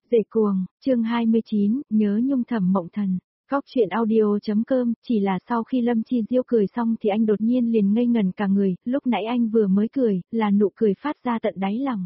Dễ cuồng, chương 29, nhớ nhung Thẩm Mộng Thần. Góc chuyện audio.com, chỉ là sau khi Lâm Chi Diêu cười xong thì anh đột nhiên liền ngây ngần cả người, lúc nãy anh vừa mới cười, là nụ cười phát ra tận đáy lòng.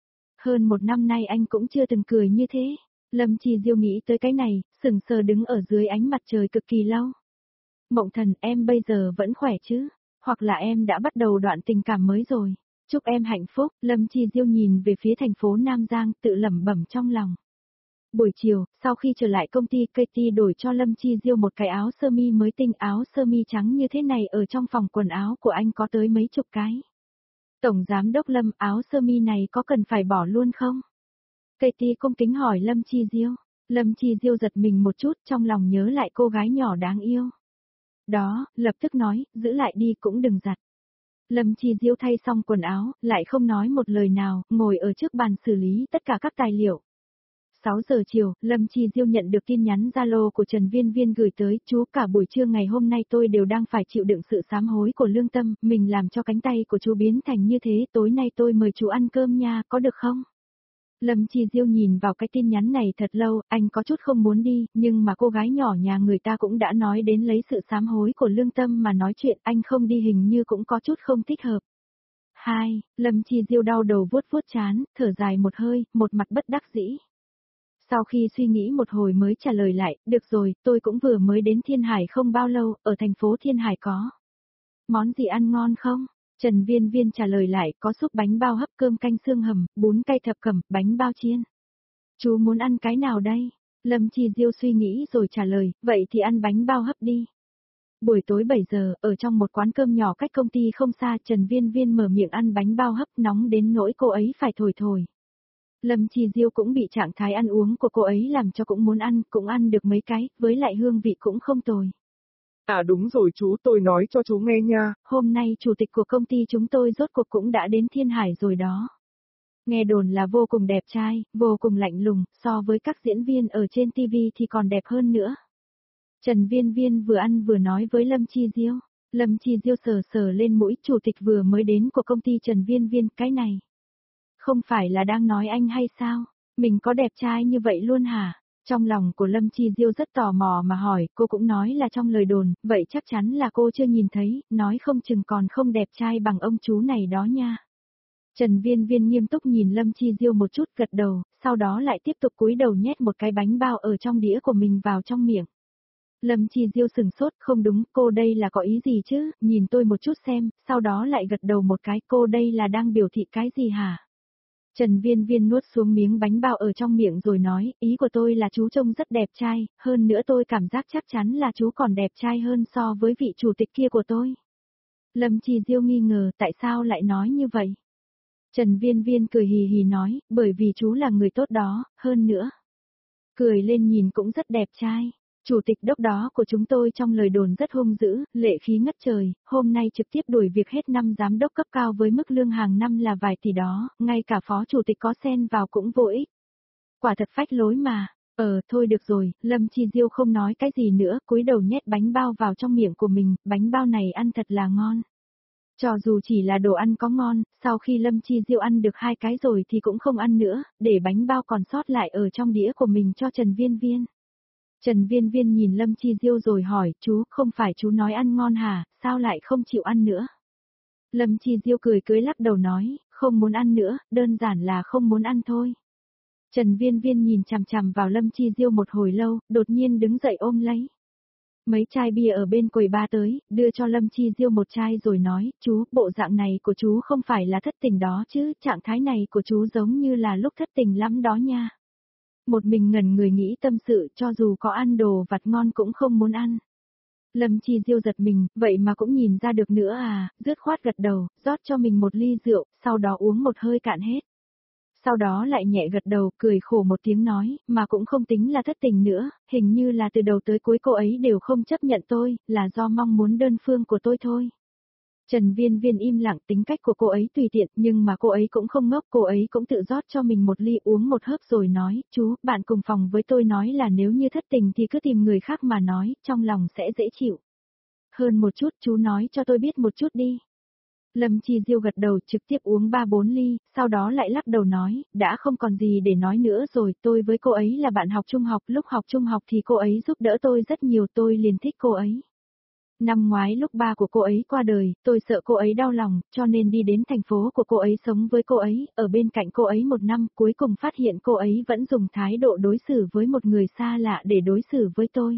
Hơn một năm nay anh cũng chưa từng cười như thế. Lâm Chi Diêu nghĩ tới cái này, sững sờ đứng ở dưới ánh mặt trời cực kỳ lâu. Mộng Thần, em bây giờ vẫn khỏe chứ? Hoặc là em đã bắt đầu đoạn tình cảm mới rồi? Chúc em hạnh phúc, Lâm Chi Diêu nhìn về phía thành phố Nam Giang tự lẩm bẩm trong lòng. Buổi chiều, sau khi trở lại công ty, Katie đổi cho Lâm Chi Diêu một cái áo sơ mi mới tinh, áo sơ mi trắng như thế này ở trong phòng quần áo của anh có tới mấy chục cái. Tổng giám đốc Lâm, áo sơ mi này có cần phải bỏ luôn không? Katie cung kính hỏi Lâm Chi Diêu. Lâm Chi Diêu giật mình một chút, trong lòng nhớ lại cô gái nhỏ đáng yêu. Đó, lập tức nói, giữ lại đi cũng đừng giặt. Lâm Chi Diêu thay xong quần áo, lại không nói một lời nào, ngồi ở trước bàn xử lý tất cả các tài liệu. 6 giờ chiều, Lâm Chi Diêu nhận được tin nhắn Zalo của Trần Viên Viên gửi tới, chú, cả buổi trưa ngày hôm nay tôi đều đang phải chịu đựng sự sám hối của lương tâm, mình làm cho cánh tay của chú biến thành như thế, tối nay tôi mời chú ăn cơm nha, có được không? Lâm Chi Diêu nhìn vào cái tin nhắn này thật lâu, anh có chút không muốn đi, nhưng mà cô gái nhỏ nhà người ta cũng đã nói đến lấy sự sám hối của lương tâm mà nói chuyện, anh không đi hình như cũng có chút không thích hợp. 2. Lâm Chi Diêu đau đầu vuốt vuốt trán, thở dài một hơi, một mặt bất đắc dĩ. Sau khi suy nghĩ một hồi mới trả lời lại, được rồi, tôi cũng vừa mới đến Thiên Hải không bao lâu, ở thành phố Thiên Hải có. Món gì ăn ngon không? Trần Viên Viên trả lời lại, có súp bánh bao hấp, cơm canh xương hầm, bún cay thập cẩm, bánh bao chiên. Chú muốn ăn cái nào đây? Lâm Chi Diêu suy nghĩ rồi trả lời, vậy thì ăn bánh bao hấp đi. Buổi tối 7 giờ, ở trong một quán cơm nhỏ cách công ty không xa, Trần Viên Viên mở miệng ăn bánh bao hấp nóng đến nỗi cô ấy phải thổi thổi. Lâm Chi Diêu cũng bị trạng thái ăn uống của cô ấy làm cho cũng muốn ăn, cũng ăn được mấy cái, với lại hương vị cũng không tồi. À đúng rồi chú, tôi nói cho chú nghe nha. Hôm nay chủ tịch của công ty chúng tôi rốt cuộc cũng đã đến Thiên Hải rồi đó. Nghe đồn là vô cùng đẹp trai, vô cùng lạnh lùng, so với các diễn viên ở trên TV thì còn đẹp hơn nữa. Trần Viên Viên vừa ăn vừa nói với Lâm Chi Diêu. Lâm Chi Diêu sờ sờ lên mũi, chủ tịch vừa mới đến của công ty Trần Viên Viên, cái này. Không phải là đang nói anh hay sao? Mình có đẹp trai như vậy luôn hả? Trong lòng của Lâm Chi Diêu rất tò mò mà hỏi, cô cũng nói là trong lời đồn, vậy chắc chắn là cô chưa nhìn thấy, nói không chừng còn không đẹp trai bằng ông chú này đó nha. Trần Viên Viên nghiêm túc nhìn Lâm Chi Diêu một chút, gật đầu, sau đó lại tiếp tục cúi đầu nhét một cái bánh bao ở trong đĩa của mình vào trong miệng. Lâm Chi Diêu sừng sốt, không đúng, cô đây là có ý gì chứ, nhìn tôi một chút xem, sau đó lại gật đầu một cái, cô đây là đang biểu thị cái gì hả? Trần Viên Viên nuốt xuống miếng bánh bao ở trong miệng rồi nói, ý của tôi là chú trông rất đẹp trai, hơn nữa tôi cảm giác chắc chắn là chú còn đẹp trai hơn so với vị chủ tịch kia của tôi. Lâm Chi Diêu nghi ngờ, tại sao lại nói như vậy? Trần Viên Viên cười hì hì nói, bởi vì chú là người tốt đó, hơn nữa. Cười lên nhìn cũng rất đẹp trai. Chủ tịch đốc đó của chúng tôi trong lời đồn rất hung dữ, lệ khí ngất trời, hôm nay trực tiếp đuổi việc hết 5 giám đốc cấp cao với mức lương hàng năm là vài tỷ đó, ngay cả phó chủ tịch có xen vào cũng vô ích. Quả thật phách lối mà. Thôi được rồi, Lâm Chi Diêu không nói cái gì nữa, cúi đầu nhét bánh bao vào trong miệng của mình, bánh bao này ăn thật là ngon. Cho dù chỉ là đồ ăn có ngon, sau khi Lâm Chi Diêu ăn được 2 cái rồi thì cũng không ăn nữa, để bánh bao còn sót lại ở trong đĩa của mình cho Trần Viên Viên. Trần Viên Viên nhìn Lâm Chi Diêu rồi hỏi, chú, không phải chú nói ăn ngon hả, sao lại không chịu ăn nữa? Lâm Chi Diêu cười cưới lắc đầu nói, không muốn ăn nữa, đơn giản là không muốn ăn thôi. Trần Viên Viên nhìn chằm chằm vào Lâm Chi Diêu một hồi lâu, đột nhiên đứng dậy ôm lấy. Mấy chai bia ở bên quầy ba tới, đưa cho Lâm Chi Diêu một chai rồi nói, chú, bộ dạng này của chú không phải là thất tình đó chứ, trạng thái này của chú giống như là lúc thất tình lắm đó nha. Một mình ngẩn người nghĩ tâm sự, cho dù có ăn đồ vặt ngon cũng không muốn ăn. Lâm Chi Diêu giật mình, vậy mà cũng nhìn ra được nữa à, dứt khoát gật đầu, rót cho mình một ly rượu, sau đó uống một hơi cạn hết. Sau đó lại nhẹ gật đầu, cười khổ một tiếng nói, mà cũng không tính là thất tình nữa, hình như là từ đầu tới cuối cô ấy đều không chấp nhận tôi, là do mong muốn đơn phương của tôi thôi. Trần Viên Viên im lặng, tính cách của cô ấy tùy tiện, nhưng mà cô ấy cũng không ngốc, cô ấy cũng tự rót cho mình một ly uống một hớp rồi nói, chú, bạn cùng phòng với tôi nói là nếu như thất tình thì cứ tìm người khác mà nói, trong lòng sẽ dễ chịu. Hơn một chút, chú nói cho tôi biết một chút đi. Lâm Chi Diêu gật đầu trực tiếp uống 3-4 ly, sau đó lại lắc đầu nói, đã không còn gì để nói nữa rồi, tôi với cô ấy là bạn học trung học, lúc học trung học thì cô ấy giúp đỡ tôi rất nhiều, tôi liền thích cô ấy. Năm ngoái lúc ba của cô ấy qua đời, tôi sợ cô ấy đau lòng, cho nên đi đến thành phố của cô ấy sống với cô ấy, ở bên cạnh cô ấy 1 năm, cuối cùng phát hiện cô ấy vẫn dùng thái độ đối xử với một người xa lạ để đối xử với tôi.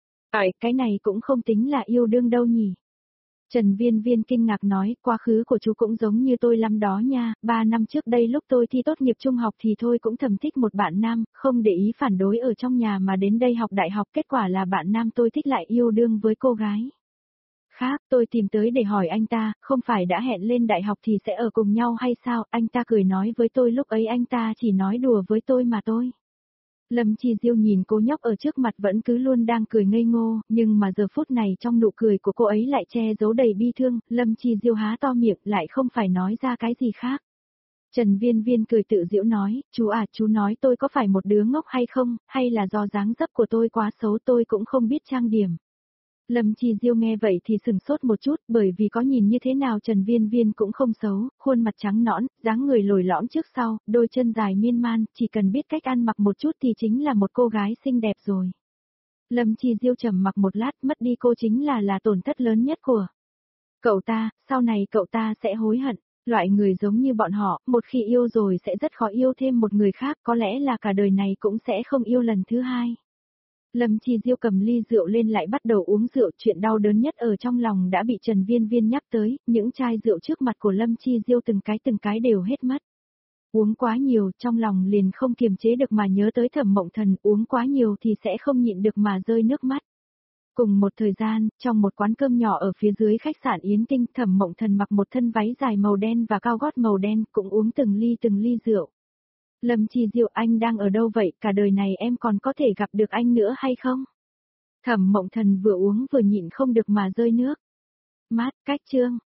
Cái này cũng không tính là yêu đương đâu nhỉ. Trần Viên Viên kinh ngạc nói, quá khứ của chú cũng giống như tôi lắm đó nha, 3 năm trước đây lúc tôi thi tốt nghiệp trung học thì thôi cũng thầm thích một bạn nam, không để ý phản đối ở trong nhà mà đến đây học đại học, kết quả là bạn nam tôi thích lại yêu đương với cô gái khác, tôi tìm tới để hỏi anh ta, không phải đã hẹn lên đại học thì sẽ ở cùng nhau hay sao, anh ta cười nói với tôi lúc ấy anh ta chỉ nói đùa với tôi mà tôi. Lâm Chi Diêu nhìn cô nhóc ở trước mặt vẫn cứ luôn đang cười ngây ngô, nhưng mà giờ phút này trong nụ cười của cô ấy lại che giấu đầy bi thương, Lâm Chi Diêu há to miệng lại không phải nói ra cái gì khác. Trần Viên Viên cười tự giễu nói, chú à, chú nói tôi có phải một đứa ngốc hay không, hay là do dáng dấp của tôi quá xấu tôi cũng không biết trang điểm. Lâm Chi Diêu nghe vậy thì sừng sốt một chút, bởi vì có nhìn như thế nào Trần Viên Viên cũng không xấu, khuôn mặt trắng nõn, dáng người lồi lõm trước sau, đôi chân dài miên man, chỉ cần biết cách ăn mặc một chút thì chính là một cô gái xinh đẹp rồi. Lâm Chi Diêu trầm mặc một lát, mất đi cô chính là tổn thất lớn nhất của cậu ta, sau này cậu ta sẽ hối hận. Loại người giống như bọn họ, một khi yêu rồi sẽ rất khó yêu thêm một người khác, có lẽ là cả đời này cũng sẽ không yêu lần thứ hai. Lâm Chi Diêu cầm ly rượu lên lại bắt đầu uống rượu, chuyện đau đớn nhất ở trong lòng đã bị Trần Viên Viên nhắc tới, những chai rượu trước mặt của Lâm Chi Diêu từng cái đều hết mất. Uống quá nhiều, trong lòng liền không kiềm chế được mà nhớ tới Thẩm Mộng Thần, uống quá nhiều thì sẽ không nhịn được mà rơi nước mắt. Cùng một thời gian, trong một quán cơm nhỏ ở phía dưới khách sạn Yến Kinh, Thẩm Mộng Thần mặc một thân váy dài màu đen và cao gót màu đen, cũng uống từng ly rượu. Lâm Chi Diệu, anh đang ở đâu vậy, cả đời này em còn có thể gặp được anh nữa hay không? Thẩm Mộng Thần vừa uống vừa nhịn không được mà rơi nước mắt, cách chương.